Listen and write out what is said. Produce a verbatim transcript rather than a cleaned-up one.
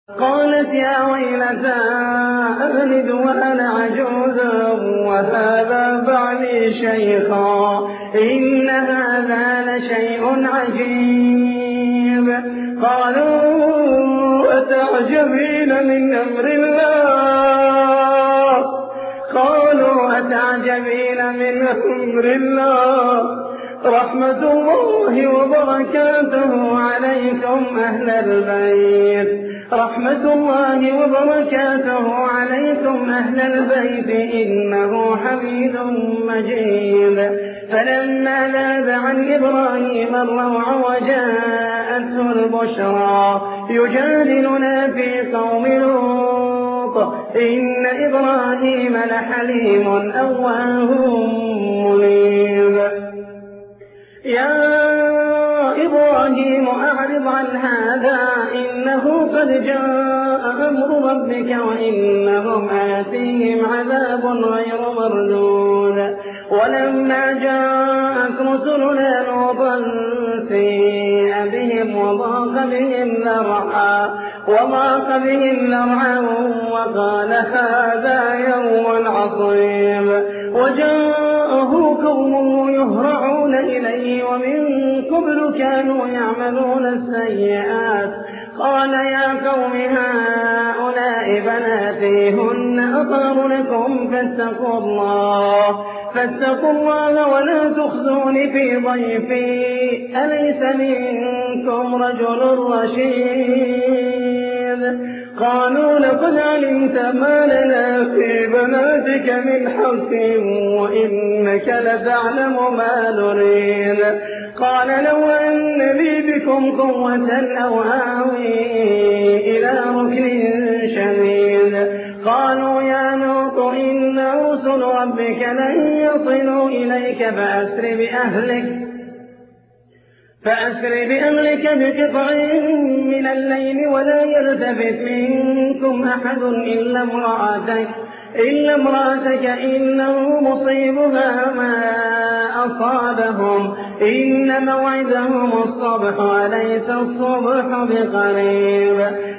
قالت يا ويلتى أهلد وأنا عجوز وهذا بعلي شيخا إن هذا لشيء عجيب. قالوا أتعجبين من أمر الله قالوا أتعجبين من أمر الله رحمة الله وبركاته عليكم أهل البيت رحمة الله وبركاته عليكم أهل البيت إنه حميد مجيد. فلما ذاب عن إبراهيم الروع وجاءته البشرى يجادلنا في قوم لوط إن إبراهيم لحليم أواه منيب. يا إبراهيم أعرض عن هذا إنه قد جاء أمر ربك وإنهم آتيهم عذاب غير مردود. ولما جاءت رسلنا لوطا سيء بهم وضاق بهم ذرعا وضاق بهم ذرعا وقال هذا يوم عصيب. وجاءه قومه يهرعون إليه ومن قبل كانوا يعملون السيئات قال يا قوم هؤلاء بناتي هن أطهر لكم فاتقوا الله فاتقوا الله ولا تخزون في ضيفي أليس منكم رجل رشيد. قالوا لقد علمت ما لنا في بناتك من حق وإنك لتعلم ما نريد. قال لو أن لي بكم قوة أو آوي إلى ركن شديد. قالوا يا لوط إن رسل ربك لن يصلوا إليك فأسر بأهلك فأسر بأهلك بقطع من الليل ولا يلتفت منكم أحد إلا امرأتك إلا امرأتك إنه مصيبها ما أصابهم إن موعدهم الصبح أليس الصبح بقريب.